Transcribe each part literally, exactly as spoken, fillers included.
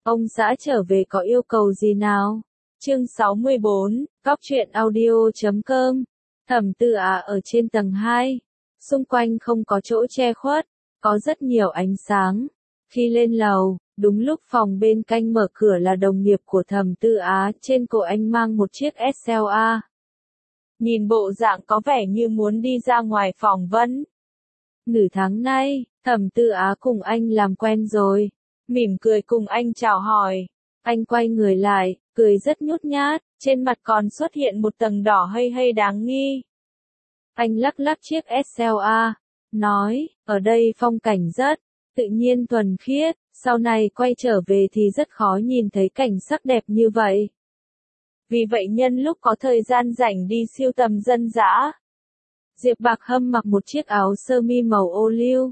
Ông xã trở về có yêu cầu gì nào? Chương sáu mươi bốn, Cóc truyện audio chấm com. Thẩm Tư Á ở trên tầng hai. Xung quanh không có chỗ che khuất, có rất nhiều ánh sáng. Khi lên lầu, đúng lúc phòng bên cạnh mở cửa là đồng nghiệp của Thẩm Tư Á, trên cổ anh mang một chiếc ét lờ a. Nhìn bộ dạng có vẻ như muốn đi ra ngoài phỏng vấn. Nửa tháng nay, Thẩm Tư Á cùng anh làm quen rồi. Mỉm cười cùng anh chào hỏi. Anh quay người lại, cười rất nhút nhát, trên mặt còn xuất hiện một tầng đỏ hơi hơi đáng nghi. Anh lắc lắc chiếc ét lờ a, nói, ở đây phong cảnh rất tự nhiên thuần khiết, sau này quay trở về thì rất khó nhìn thấy cảnh sắc đẹp như vậy. Vì vậy nhân lúc có thời gian rảnh đi siêu tầm dân dã. Diệp Bạc Hâm mặc một chiếc áo sơ mi màu ô liu,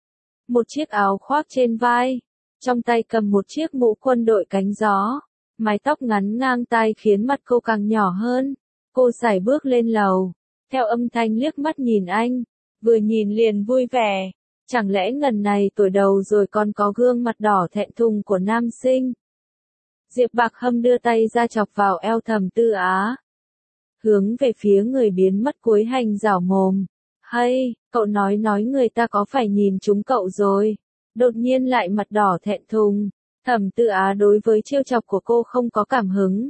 một chiếc áo khoác trên vai, trong tay cầm một chiếc mũ quân đội cánh gió, mái tóc ngắn ngang tai khiến mặt cô càng nhỏ hơn. Cô sải bước lên lầu, theo âm thanh liếc mắt nhìn anh, vừa nhìn liền vui vẻ, chẳng lẽ ngần này tuổi đầu rồi còn có gương mặt đỏ thẹn thùng của nam sinh. Diệp Bạc Hâm đưa tay ra chọc vào eo Thẩm Tư Á, hướng về phía người biến mất cuối hành rảo mồm. Hay, cậu nói nói người ta có phải nhìn trúng cậu rồi? Đột nhiên lại mặt đỏ thẹn thùng. Thẩm Tư Á đối với trêu chọc của cô không có cảm hứng.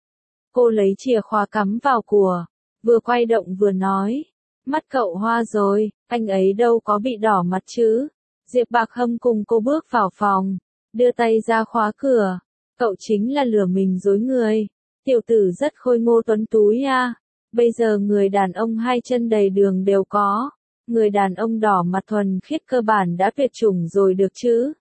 Cô lấy chìa khóa cắm vào của, vừa quay động vừa nói, mắt cậu hoa rồi, anh ấy đâu có bị đỏ mặt chứ. Diệp Bạc Hâm cùng cô bước vào phòng, đưa tay ra khóa cửa. Cậu chính là lừa mình dối người. Tiểu tử rất khôi ngô tuấn tú nha. Bây giờ người đàn ông hai chân đầy đường đều có. Người đàn ông đỏ mặt thuần khiết cơ bản đã tuyệt chủng rồi được chứ.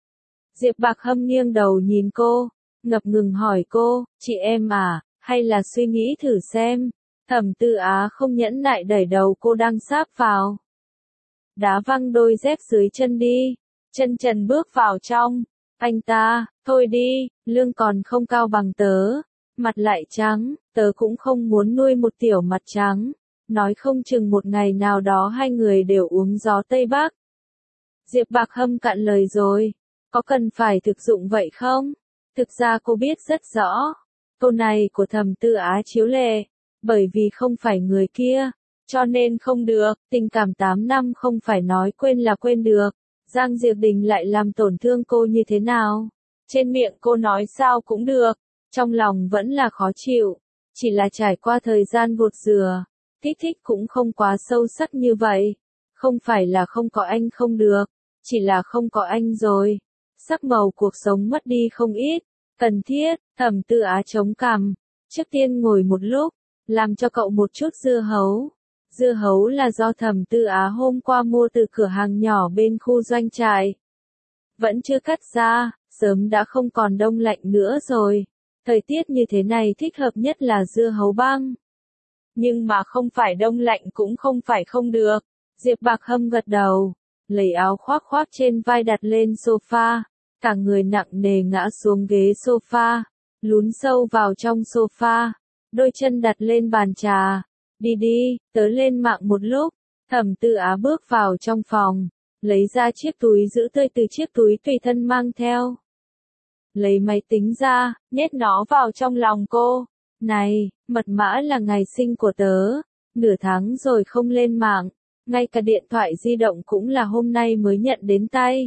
Diệp Bạc Hâm nghiêng đầu nhìn cô, ngập ngừng hỏi cô, chị em à, hay là suy nghĩ thử xem. Thẩm Tư Á không nhẫn nại đẩy đầu cô đang sáp vào. Đá văng đôi dép dưới chân đi, chân trần bước vào trong. Anh ta, thôi đi, lương còn không cao bằng tớ, mặt lại trắng, tớ cũng không muốn nuôi một tiểu mặt trắng. Nói không chừng một ngày nào đó hai người đều uống gió Tây Bắc. Diệp Bạc Hâm cạn lời rồi, có cần phải thực dụng vậy không? Thực ra cô biết rất rõ, câu này của Thẩm Tư Á chiếu lệ, bởi vì không phải người kia, cho nên không được, tình cảm tám năm không phải nói quên là quên được. Giang Diệp Đình lại làm tổn thương cô như thế nào? Trên miệng cô nói sao cũng được, trong lòng vẫn là khó chịu, chỉ là trải qua thời gian gột rửa, kích thích cũng không quá sâu sắc như vậy. Không phải là không có anh không được, chỉ là không có anh rồi. Sắc màu cuộc sống mất đi không ít, cần thiết. Thẩm Tư Á chống cằm, trước tiên ngồi một lúc, làm cho cậu một chút dưa hấu. Dưa hấu là do Thẩm Tư Á hôm qua mua từ cửa hàng nhỏ bên khu doanh trại. Vẫn chưa cắt ra, sớm đã không còn đông lạnh nữa rồi. Thời tiết như thế này thích hợp nhất là dưa hấu băng. Nhưng mà không phải đông lạnh cũng không phải không được. Diệp Bạc Hâm gật đầu, lấy áo khoác khoác trên vai đặt lên sofa, cả người nặng nề ngã xuống ghế sofa, lún sâu vào trong sofa, đôi chân đặt lên bàn trà. Đi đi, tớ lên mạng một lúc. Thẩm Tư Á bước vào trong phòng, lấy ra chiếc túi giữ tươi từ chiếc túi tùy thân mang theo. Lấy máy tính ra, nhét nó vào trong lòng cô. Này, mật mã là ngày sinh của tớ, nửa tháng rồi không lên mạng, ngay cả điện thoại di động cũng là hôm nay mới nhận đến tay.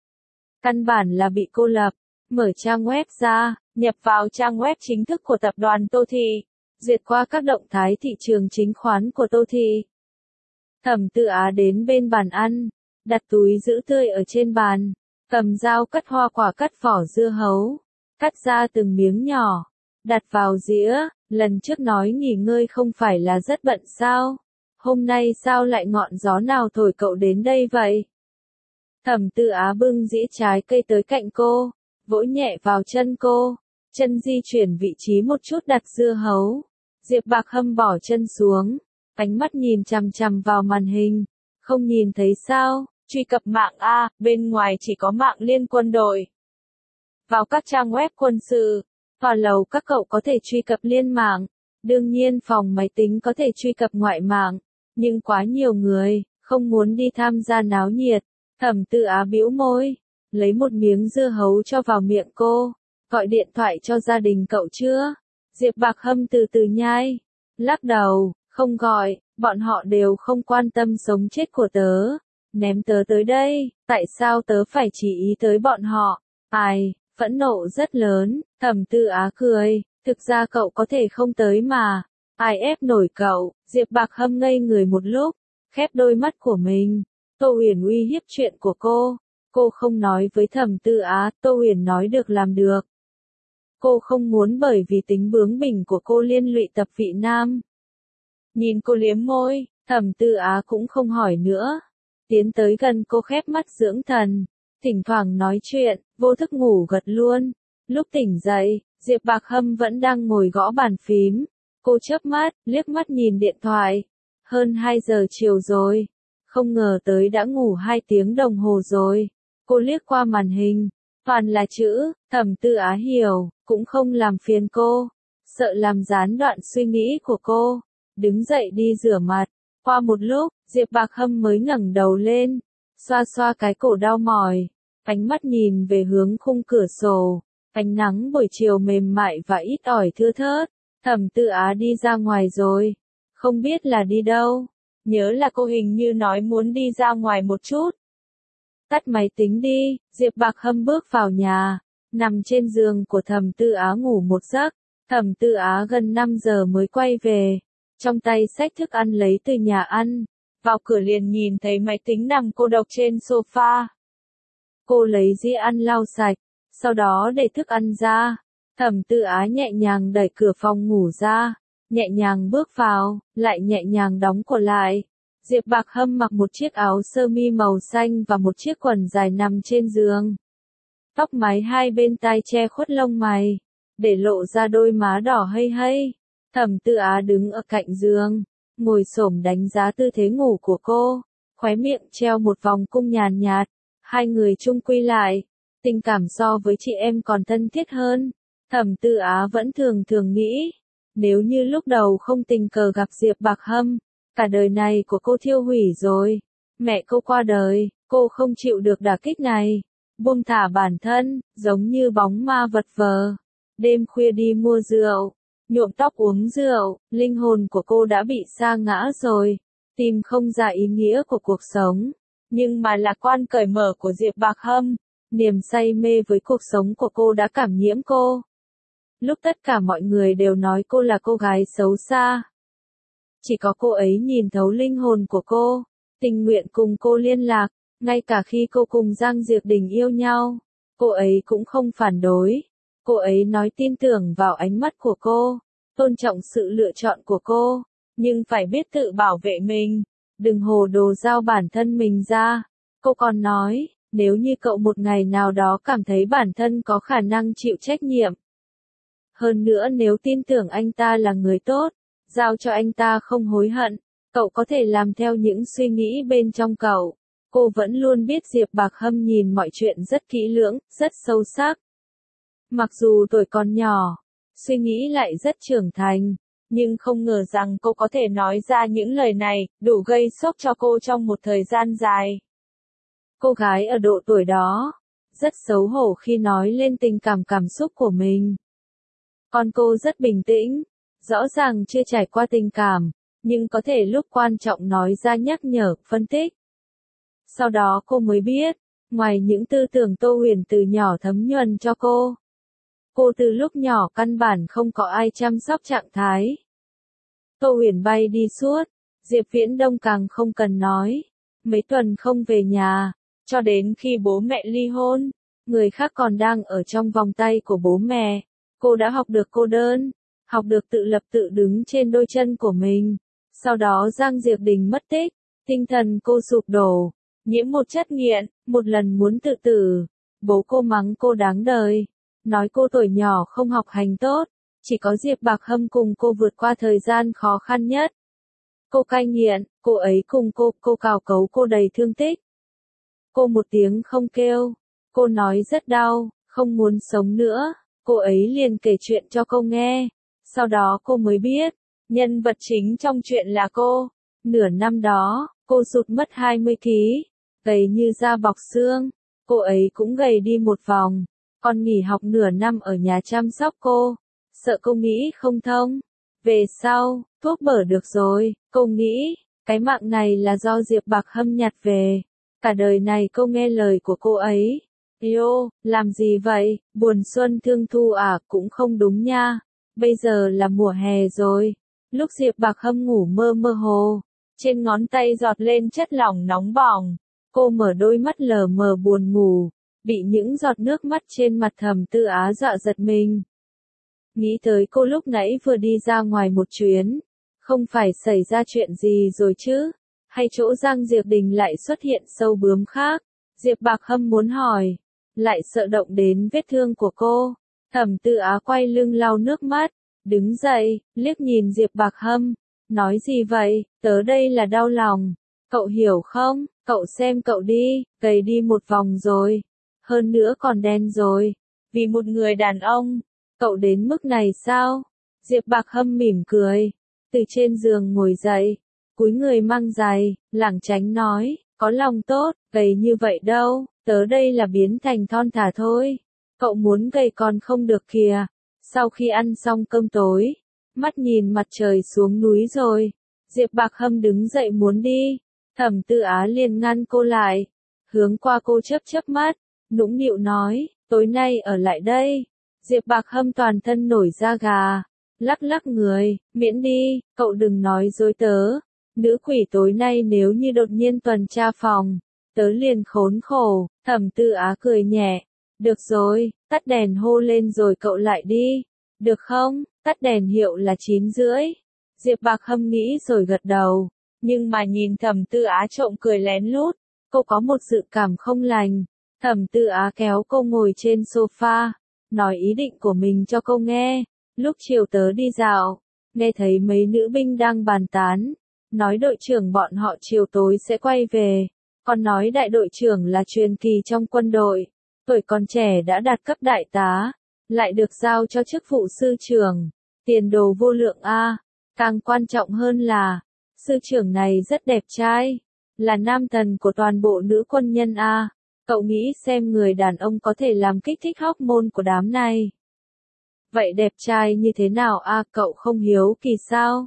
Căn bản là bị cô lập, mở trang web ra, nhập vào trang web chính thức của tập đoàn Tô Thị. Duyệt qua các động thái thị trường chứng khoán của Tô Thị. Thẩm Tư Á đến bên bàn ăn, đặt túi giữ tươi ở trên bàn, cầm dao cắt hoa quả cắt vỏ dưa hấu, cắt ra từng miếng nhỏ, đặt vào dĩa. Lần trước nói nghỉ ngơi không phải là rất bận sao? Hôm nay sao lại ngọn gió nào thổi cậu đến đây vậy? Thẩm Tư Á bưng dĩa trái cây tới cạnh cô, vỗ nhẹ vào chân cô, chân di chuyển vị trí một chút đặt dưa hấu. Diệp Bạc Hâm bỏ chân xuống, ánh mắt nhìn chằm chằm vào màn hình, không nhìn thấy sao? Truy cập mạng A, bên ngoài chỉ có mạng liên quân đội. Vào các trang web quân sự, tòa lầu các cậu có thể truy cập liên mạng, đương nhiên phòng máy tính có thể truy cập ngoại mạng, nhưng quá nhiều người, không muốn đi tham gia náo nhiệt. Thẩm Tư Á bĩu môi, lấy một miếng dưa hấu cho vào miệng cô. Gọi điện thoại cho gia đình cậu chưa? Diệp Bạc Hâm từ từ nhai. Lắc đầu, không gọi, bọn họ đều không quan tâm sống chết của tớ. Ném tớ tới đây, tại sao tớ phải chỉ ý tới bọn họ? Ai, phẫn nộ rất lớn, Thẩm Tư Á cười, thực ra cậu có thể không tới mà. Ai ép nổi cậu? Diệp Bạc Hâm ngây người một lúc, khép đôi mắt của mình. Tô Huyền uy hiếp chuyện của cô. Cô không nói với Thẩm Tư Á, Tô Huyền nói được làm được. Cô không muốn bởi vì tính bướng bỉnh của cô liên lụy Tập Vị Nam. Nhìn cô liếm môi, Thẩm Tư Á cũng không hỏi nữa. Tiến tới gần cô khép mắt dưỡng thần. Thỉnh thoảng nói chuyện, vô thức ngủ gật luôn. Lúc tỉnh dậy, Diệp Bạc Hâm vẫn đang ngồi gõ bàn phím. Cô chớp mắt, liếc mắt nhìn điện thoại. Hơn hai giờ chiều rồi. Không ngờ tới đã ngủ hai tiếng đồng hồ rồi. Cô liếc qua màn hình. Toàn là chữ, Thẩm Tư Á hiểu, cũng không làm phiền cô. Sợ làm gián đoạn suy nghĩ của cô. Đứng dậy đi rửa mặt. Qua một lúc, Diệp Bạc Hâm mới ngẩng đầu lên. Xoa xoa cái cổ đau mỏi. Ánh mắt nhìn về hướng khung cửa sổ. Ánh nắng buổi chiều mềm mại và ít ỏi thưa thớt. Thẩm Tư Á đi ra ngoài rồi. Không biết là đi đâu. Nhớ là cô hình như nói muốn đi ra ngoài một chút. Tắt máy tính đi, Diệp Bạc Hâm bước vào nhà. Nằm trên giường của Thẩm Tư Á ngủ một giấc. Thẩm Tư Á gần năm giờ mới quay về. Trong tay xách thức ăn lấy từ nhà ăn. Vào cửa liền nhìn thấy máy tính nằm cô độc trên sofa. Cô lấy dĩa ăn lau sạch. Sau đó để thức ăn ra. Thẩm Tư Á nhẹ nhàng đẩy cửa phòng ngủ ra. Nhẹ nhàng bước vào, lại nhẹ nhàng đóng cửa lại. Diệp Bạc Hâm mặc một chiếc áo sơ mi màu xanh và một chiếc quần dài nằm trên giường. Tóc mái hai bên tai che khuất lông mày, để lộ ra đôi má đỏ hây hây. Thẩm Tư Á đứng ở cạnh giường, ngồi xổm đánh giá tư thế ngủ của cô, khóe miệng treo một vòng cung nhàn nhạt. Hai người chung quy lại, tình cảm so với chị em còn thân thiết hơn. Thẩm Tư Á vẫn thường thường nghĩ, nếu như lúc đầu không tình cờ gặp Diệp Bạc Hâm, cả đời này của cô thiêu hủy rồi. Mẹ cô qua đời, cô không chịu được đả kích này. Buông thả bản thân, giống như bóng ma vật vờ. Đêm khuya đi mua rượu, nhuộm tóc uống rượu, linh hồn của cô đã bị sa ngã rồi. Tìm không ra ý nghĩa của cuộc sống. Nhưng mà lạc quan cởi mở của Diệp Bạc Hâm, niềm say mê với cuộc sống của cô đã cảm nhiễm cô. Lúc tất cả mọi người đều nói cô là cô gái xấu xa. Chỉ có cô ấy nhìn thấu linh hồn của cô, tình nguyện cùng cô liên lạc, ngay cả khi cô cùng Giang Diệp Đình yêu nhau, cô ấy cũng không phản đối. Cô ấy nói tin tưởng vào ánh mắt của cô, tôn trọng sự lựa chọn của cô, nhưng phải biết tự bảo vệ mình, đừng hồ đồ giao bản thân mình ra. Cô còn nói, nếu như cậu một ngày nào đó cảm thấy bản thân có khả năng chịu trách nhiệm, hơn nữa nếu tin tưởng anh ta là người tốt, giao cho anh ta không hối hận, cậu có thể làm theo những suy nghĩ bên trong cậu. Cô vẫn luôn biết Diệp Bạc Hâm nhìn mọi chuyện rất kỹ lưỡng, rất sâu sắc. Mặc dù tuổi còn nhỏ, suy nghĩ lại rất trưởng thành, nhưng không ngờ rằng cô có thể nói ra những lời này, đủ gây sốc cho cô trong một thời gian dài. Cô gái ở độ tuổi đó, rất xấu hổ khi nói lên tình cảm cảm xúc của mình. Còn cô rất bình tĩnh, rõ ràng chưa trải qua tình cảm, nhưng có thể lúc quan trọng nói ra nhắc nhở, phân tích. Sau đó cô mới biết, ngoài những tư tưởng Tô Huyền từ nhỏ thấm nhuần cho cô, cô từ lúc nhỏ căn bản không có ai chăm sóc trạng thái. Tô Huyền bay đi suốt, Diệp Viễn Đông càng không cần nói, mấy tuần không về nhà, cho đến khi bố mẹ ly hôn, người khác còn đang ở trong vòng tay của bố mẹ. Cô đã học được cô đơn, học được tự lập tự đứng trên đôi chân của mình. Sau đó Giang Diệp Đình mất tích, tinh thần cô sụp đổ, nhiễm một chất nghiện, một lần muốn tự tử. Bố cô mắng cô đáng đời, nói cô tuổi nhỏ không học hành tốt, chỉ có Diệp Bạc Hâm cùng cô vượt qua thời gian khó khăn nhất. Cô cai nghiện, cô ấy cùng cô, cô cào cấu cô đầy thương tích. Cô một tiếng không kêu, cô nói rất đau, không muốn sống nữa. Cô ấy liền kể chuyện cho cô nghe. Sau đó cô mới biết, nhân vật chính trong chuyện là cô. Nửa năm đó, cô sụt mất hai mươi ki lô gam, gầy như da bọc xương. cô ấy cũng gầy đi một vòng, còn nghỉ học nửa năm ở nhà chăm sóc cô, sợ cô nghĩ không thông. Về sau, thuốc bở được rồi, cô nghĩ, cái mạng này là do Diệp Bạc Hâm nhặt về. Cả đời này cô nghe lời của cô ấy. Yêu, làm gì vậy, buồn xuân thương thu à, cũng không đúng nha. Bây giờ là mùa hè rồi. Lúc Diệp Bạc Hâm ngủ mơ mơ hồ, trên ngón tay giọt lên chất lỏng nóng bỏng. Cô mở đôi mắt lờ mờ buồn ngủ, bị những giọt nước mắt trên mặt Thẩm Tư Á dọa giật mình. Nghĩ tới cô lúc nãy vừa đi ra ngoài một chuyến, không phải xảy ra chuyện gì rồi chứ, hay chỗ Giang Diệp Đình lại xuất hiện sâu bướm khác. Diệp Bạc Hâm muốn hỏi, lại sợ động đến vết thương của cô. Thẩm Tư Á quay lưng lau nước mắt, đứng dậy, liếc nhìn Diệp Bạc Hâm, nói gì vậy, tớ đây là đau lòng, cậu hiểu không, cậu xem cậu đi, gầy đi một vòng rồi, hơn nữa còn đen rồi, vì một người đàn ông, cậu đến mức này sao? Diệp Bạc Hâm mỉm cười, từ trên giường ngồi dậy, cúi người mang giày, lảng tránh nói, có lòng tốt, gầy như vậy đâu, tớ đây là biến thành thon thả thôi, cậu muốn gầy còn không được kìa. Sau khi ăn xong cơm tối, mắt nhìn mặt trời xuống núi rồi, Diệp Bạc Hâm đứng dậy muốn đi, Thẩm Tư Á liền ngăn cô lại, hướng qua cô chớp chớp mắt, nũng nịu nói, tối nay ở lại đây. Diệp Bạc Hâm toàn thân nổi da gà, lắc lắc người, miễn đi, cậu đừng nói dối tớ, nữ quỷ tối nay nếu như đột nhiên tuần tra phòng, tớ liền khốn khổ. Thẩm Tư Á cười nhẹ, được rồi, tắt đèn hô lên rồi cậu lại đi, được không, tắt đèn hiệu là chín rưỡi. Diệp Bạc Hâm nghĩ rồi gật đầu, nhưng mà nhìn Thẩm Tư Á trộm cười lén lút, cô có một dự cảm không lành. Thẩm Tư Á kéo cô ngồi trên sofa, nói ý định của mình cho cô nghe. Lúc chiều tớ đi dạo, nghe thấy mấy nữ binh đang bàn tán, nói đội trưởng bọn họ chiều tối sẽ quay về, còn nói đại đội trưởng là truyền kỳ trong quân đội, tuổi còn trẻ đã đạt cấp đại tá, lại được giao cho chức vụ sư trưởng, tiền đồ vô lượng a. Càng quan trọng hơn là, sư trưởng này rất đẹp trai, là nam thần của toàn bộ nữ quân nhân a. Cậu nghĩ xem người đàn ông có thể làm kích thích hormone của đám này. Vậy đẹp trai như thế nào a, cậu không hiếu kỳ sao?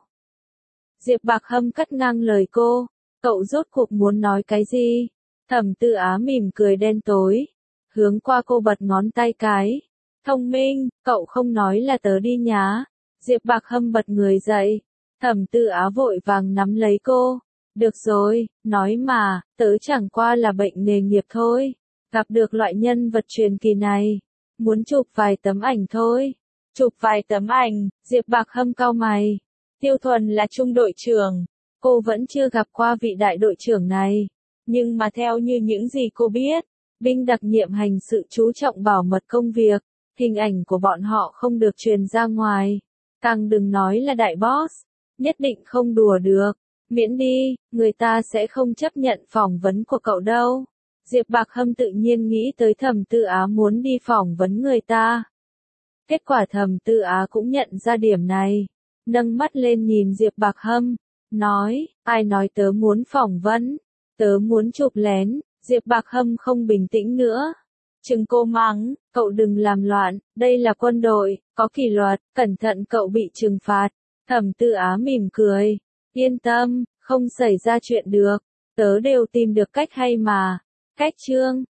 Diệp Bạc Hâm cắt ngang lời cô, cậu rốt cuộc muốn nói cái gì? Thẩm Tư Á mỉm cười đen tối, hướng qua cô bật ngón tay cái. Thông minh, cậu không nói là tớ đi nhá. Diệp Bạc Hâm bật người dậy, Thẩm Tư Á vội vàng nắm lấy cô. Được rồi, nói mà, tớ chẳng qua là bệnh nghề nghiệp thôi. Gặp được loại nhân vật truyền kỳ này, muốn chụp vài tấm ảnh thôi. Chụp vài tấm ảnh, Diệp Bạc Hâm cau mày. Tiêu Thuần là trung đội trưởng, cô vẫn chưa gặp qua vị đại đội trưởng này. Nhưng mà theo như những gì cô biết, binh đặc nhiệm hành sự chú trọng bảo mật công việc, hình ảnh của bọn họ không được truyền ra ngoài. Càng đừng nói là đại boss, nhất định không đùa được. Miễn đi, người ta sẽ không chấp nhận phỏng vấn của cậu đâu. Diệp Bạc Hâm tự nhiên nghĩ tới Thẩm Tư Á muốn đi phỏng vấn người ta. Kết quả Thẩm Tư Á cũng nhận ra điểm này, nâng mắt lên nhìn Diệp Bạc Hâm, nói, ai nói tớ muốn phỏng vấn, tớ muốn chụp lén. Diệp Bạc Hâm không bình tĩnh nữa. Chừng cô mắng, cậu đừng làm loạn, đây là quân đội, có kỷ luật, cẩn thận cậu bị trừng phạt. Thẩm Tư Á mỉm cười, yên tâm, không xảy ra chuyện được, tớ đều tìm được cách hay mà. Cách chương